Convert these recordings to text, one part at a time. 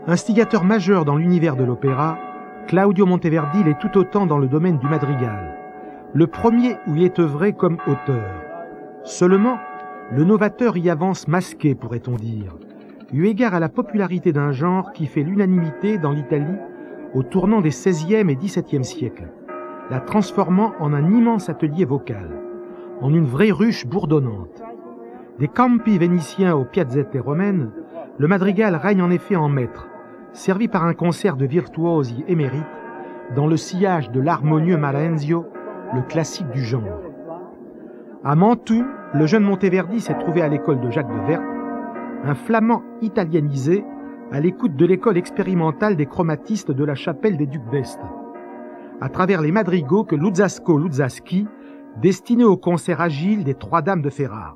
Instigateur majeur dans l'univers de l'opéra, Claudio Monteverdi l'est tout autant dans le domaine du madrigal, le premier où il est œuvré comme auteur. Seulement, le novateur y avance masqué, pourrait-on dire, eu égard à la popularité d'un genre qui fait l'unanimité dans l'Italie au tournant des XVIe et XVIIe siècles, la transformant en un immense atelier vocal, en une vraie ruche bourdonnante. Des campi vénitiens aux piazzette romaines, le madrigal règne en effet en maître, servi par un concert de virtuosi émérites, dans le sillage de l'harmonieux Marenzio, le classique du genre. À Mantoue, le jeune Monteverdi s'est trouvé à l'école de Jacques de Werth, un flamand italianisé à l'écoute de l'école expérimentale des chromatistes de la chapelle des Ducs d'Este, à travers les madrigaux que Luzzasco-Luzzaschi destinait au concert agile des Trois Dames de Ferrare.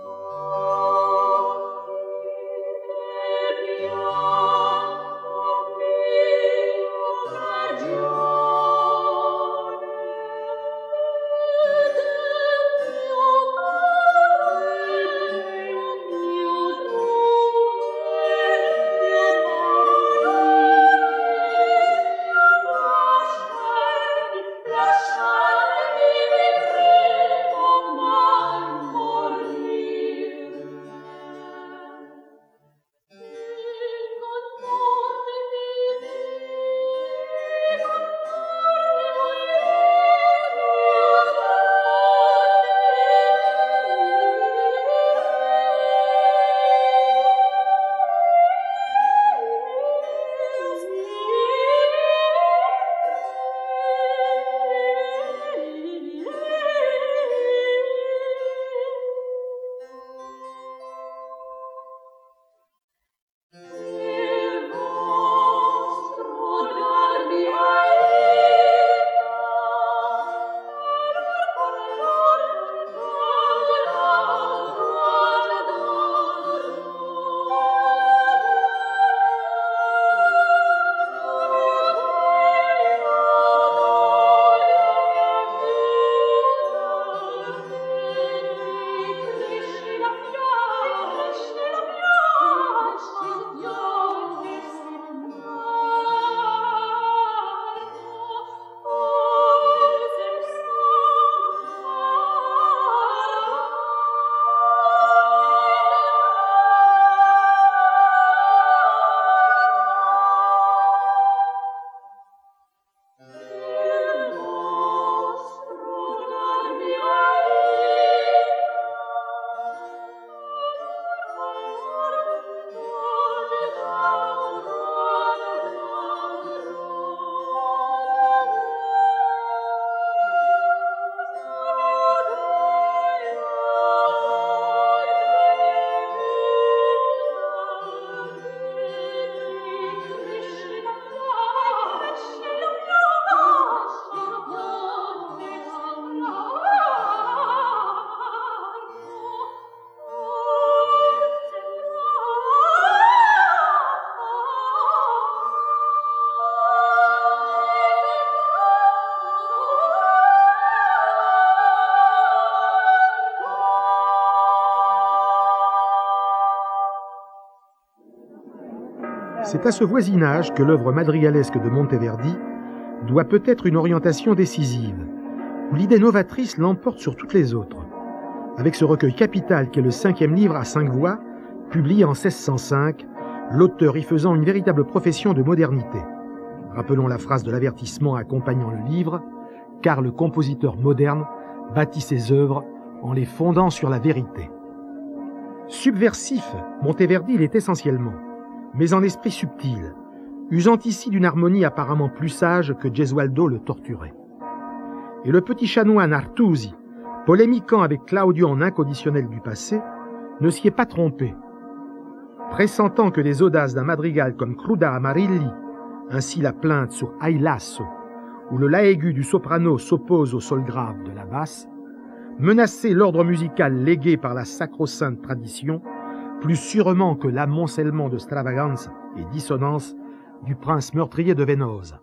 C'est à ce voisinage que l'œuvre madrigalesque de Monteverdi doit peut-être une orientation décisive, où l'idée novatrice l'emporte sur toutes les autres, avec ce recueil capital qu'est le 5e livre à 5 voix, publié en 1605, l'auteur y faisant une véritable profession de modernité. Rappelons la phrase de l'avertissement accompagnant le livre, car le compositeur moderne bâtit ses œuvres en les fondant sur la vérité. Subversif, Monteverdi l'est essentiellement, mais en esprit subtil, usant ici d'une harmonie apparemment plus sage que Gesualdo le torturait. Et le petit chanoine Artusi, polémiquant avec Claudio en inconditionnel du passé, ne s'y est pas trompé. Pressentant que les audaces d'un madrigal comme Cruda Amarilli, ainsi la plainte sur Ai Lasso, où le la aigu du soprano s'oppose au sol grave de la basse, menaçaient l'ordre musical légué par la sacro-sainte tradition, plus sûrement que l'amoncellement de stravagances et dissonances du prince meurtrier de Venosa.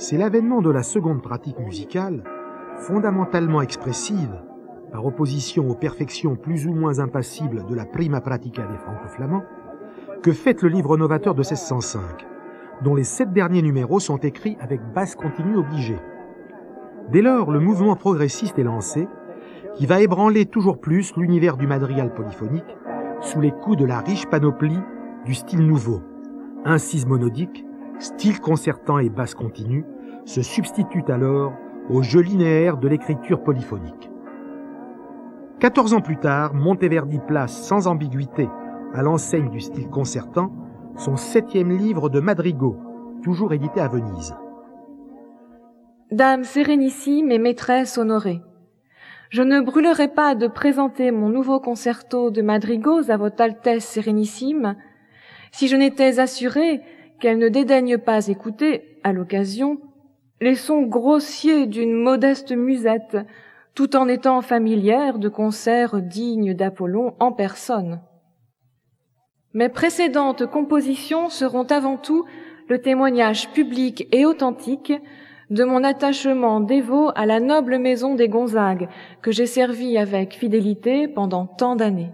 c'est l'avènement de la seconde pratique musicale, fondamentalement expressive, par opposition aux perfections plus ou moins impassibles de la prima pratica des franco-flamands, que fête le livre novateur de 1605, dont les 7 derniers numéros sont écrits avec basse continue obligée. Dès lors, le mouvement progressiste est lancé, qui va ébranler toujours plus l'univers du madrigal polyphonique sous les coups de la riche panoplie du style nouveau. Incise monodique, style concertant et basse continue se substituent alors au jeu linéaire de l'écriture polyphonique. 14 ans plus tard, Monteverdi place sans ambiguïté à l'enseigne du style concertant son 7e livre de madrigaux, toujours édité à Venise. Dame sérénissime et maîtresse honorée, je ne brûlerai pas de présenter mon nouveau concerto de madrigaux à votre Altesse sérénissime si je n'étais assurée qu'elle ne dédaigne pas écouter, à l'occasion, les sons grossiers d'une modeste musette, tout en étant familière de concerts dignes d'Apollon en personne. Mes précédentes compositions seront avant tout le témoignage public et authentique de mon attachement dévot à la noble maison des Gonzague, que j'ai servie avec fidélité pendant tant d'années.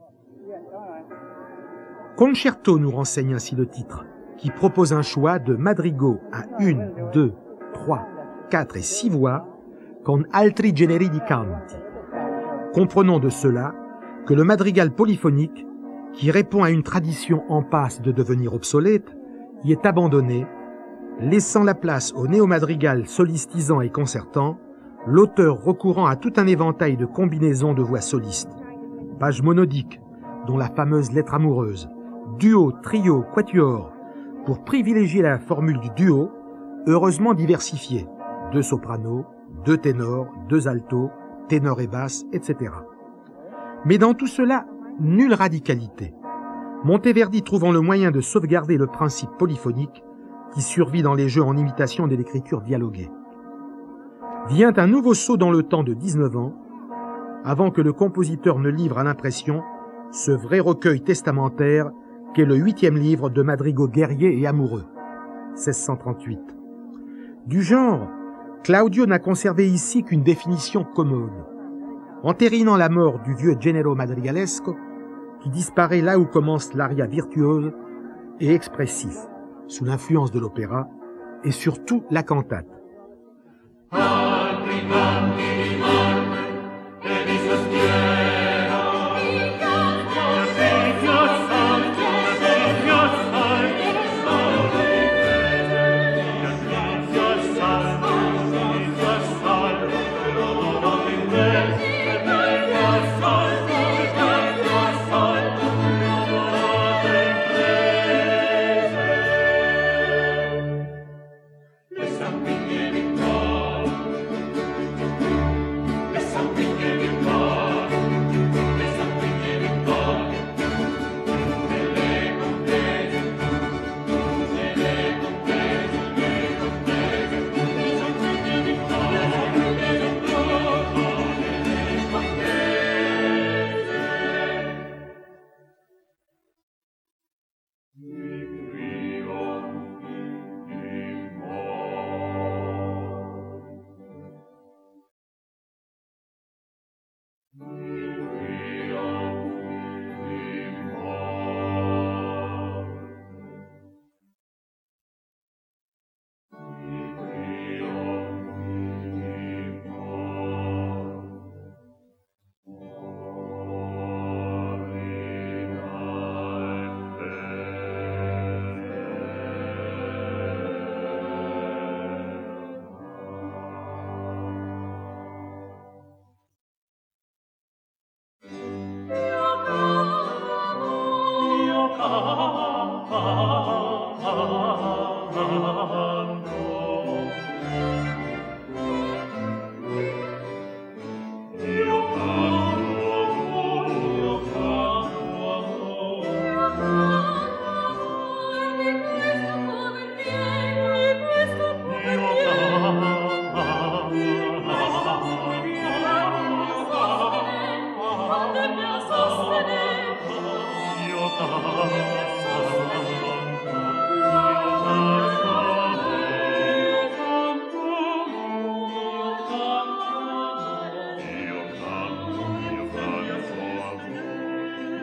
Concerto nous renseigne ainsi le titre, qui propose un choix de madrigaux à 1, 2, 3, 4 et 6 voix, con altri generi di canti. Comprenons de cela que le madrigal polyphonique, qui répond à une tradition en passe de devenir obsolète, y est abandonné, laissant la place au néo-madrigal solistisant et concertant, l'auteur recourant à tout un éventail de combinaisons de voix solistes, pages monodiques, dont la fameuse lettre amoureuse, duo, trio, quatuor, pour privilégier la formule du duo, heureusement diversifiée, 2 sopranos, 2 ténors, 2 altos, ténor et basse, etc. Mais dans tout cela, nulle radicalité. Monteverdi trouvant le moyen de sauvegarder le principe polyphonique qui survit dans les jeux en imitation de l'écriture dialoguée. Vient un nouveau saut dans le temps de 19 ans, avant que le compositeur ne livre à l'impression ce vrai recueil testamentaire qu'est le 8e livre de madrigaux guerriers et amoureux, 1638. Du genre, Claudio n'a conservé ici qu'une définition commode, entérinant la mort du vieux Genero madrigalesco, qui disparaît là où commence l'aria virtuose et expressif, sous l'influence de l'opéra, et surtout la cantate.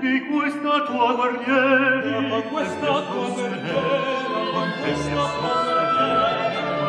di questa tua guerriera, con questa tua guerriera, con questa tua guerriera,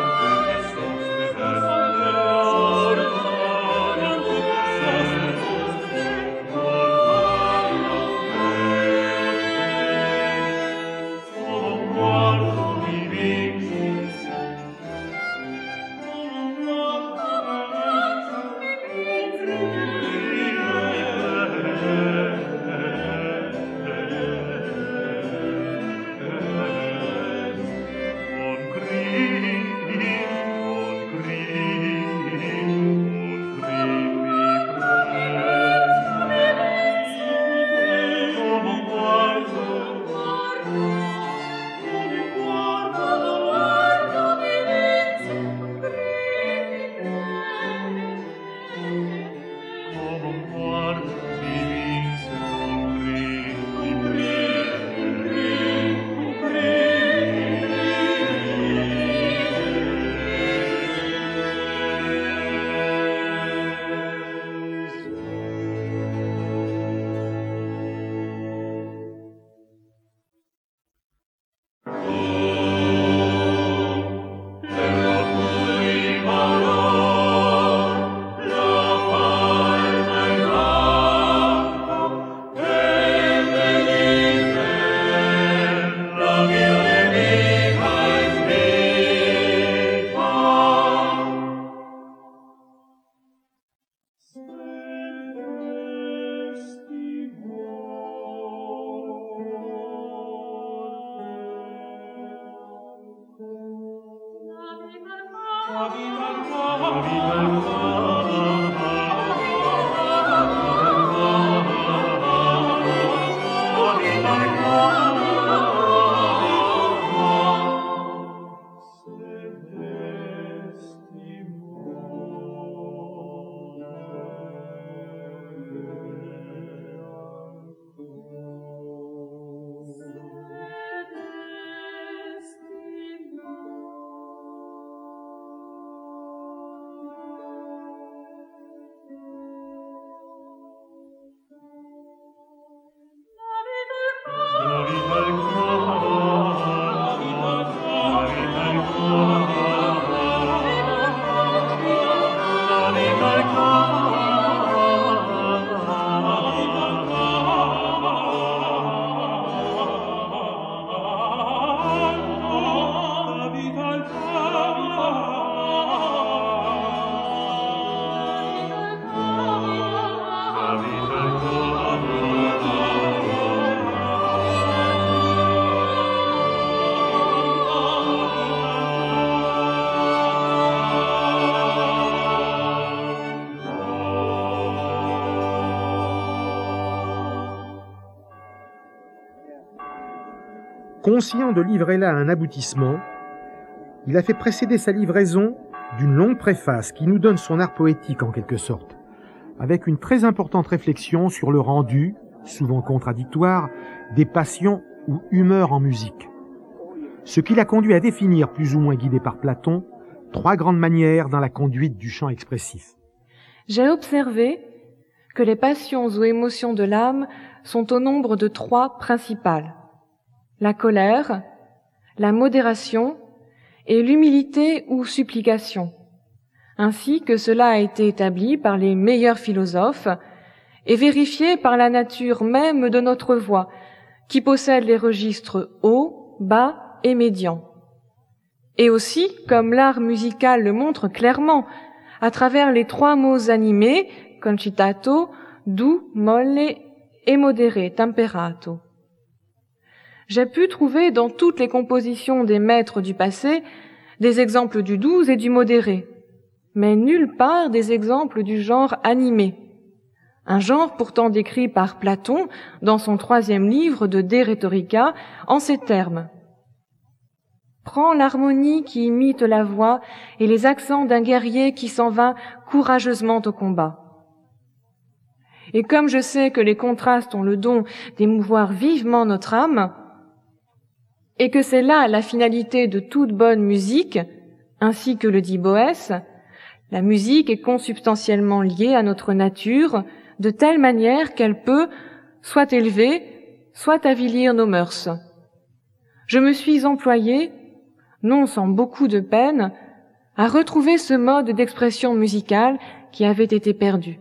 Conscient de livrer là un aboutissement, il a fait précéder sa livraison d'une longue préface qui nous donne son art poétique en quelque sorte, avec une très importante réflexion sur le rendu, souvent contradictoire, des passions ou humeurs en musique. Ce qui l'a conduit à définir, plus ou moins guidé par Platon, 3 grandes manières dans la conduite du chant expressif. J'ai observé que les passions ou émotions de l'âme sont au nombre de 3 principales. La colère, la modération et l'humilité ou supplication, ainsi que cela a été établi par les meilleurs philosophes et vérifié par la nature même de notre voix, qui possède les registres haut, bas et médian. Et aussi, comme l'art musical le montre clairement, à travers les 3 mots animés, concitato, doux, molle et modéré, temperato. J'ai pu trouver dans toutes les compositions des maîtres du passé des exemples du doux et du modéré, mais nulle part des exemples du genre animé, un genre pourtant décrit par Platon dans son 3e livre de De Rhetorica en ces termes. Prends l'harmonie qui imite la voix et les accents d'un guerrier qui s'en va courageusement au combat. Et comme je sais que les contrastes ont le don d'émouvoir vivement notre âme, et que c'est là la finalité de toute bonne musique, ainsi que le dit Boès, la musique est consubstantiellement liée à notre nature, de telle manière qu'elle peut, soit élever, soit avilir nos mœurs. Je me suis employée, non sans beaucoup de peine, à retrouver ce mode d'expression musicale qui avait été perdu.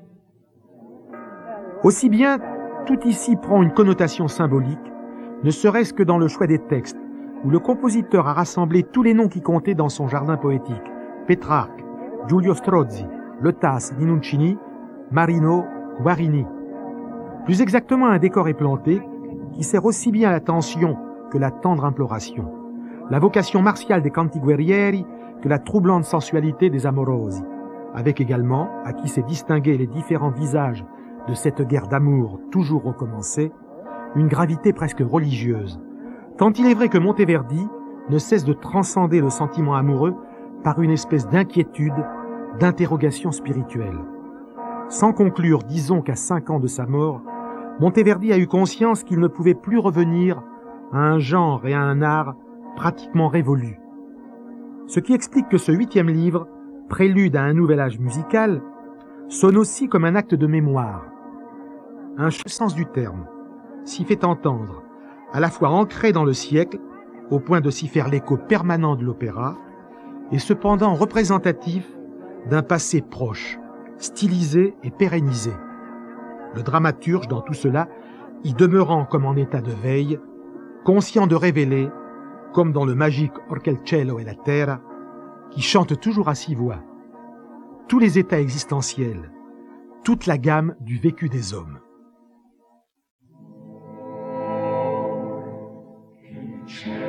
Aussi bien, tout ici prend une connotation symbolique, ne serait-ce que dans le choix des textes, où le compositeur a rassemblé tous les noms qui comptaient dans son jardin poétique. Pétrarque, Giulio Strozzi, Le Tasse, Minuccini, Marino, Guarini. Plus exactement, un décor est planté qui sert aussi bien à la tension que la tendre imploration, la vocation martiale des canti guerrieri que la troublante sensualité des amorosi, avec également, à qui s'est distingué les différents visages de cette guerre d'amour toujours recommencée, une gravité presque religieuse, tant il est vrai que Monteverdi ne cesse de transcender le sentiment amoureux par une espèce d'inquiétude, d'interrogation spirituelle. Sans conclure, disons qu'à 5 ans de sa mort, Monteverdi a eu conscience qu'il ne pouvait plus revenir à un genre et à un art pratiquement révolus. Ce qui explique que ce 8e livre, prélude à un nouvel âge musical, sonne aussi comme un acte de mémoire. Un sens du terme s'y fait entendre, à la fois ancré dans le siècle, au point de s'y faire l'écho permanent de l'opéra, et cependant représentatif d'un passé proche, stylisé et pérennisé. Le dramaturge, dans tout cela, y demeurant comme en état de veille, conscient de révéler, comme dans le magique Or che il cielo e la terra, qui chante toujours à 6 voix, tous les états existentiels, toute la gamme du vécu des hommes. Cielo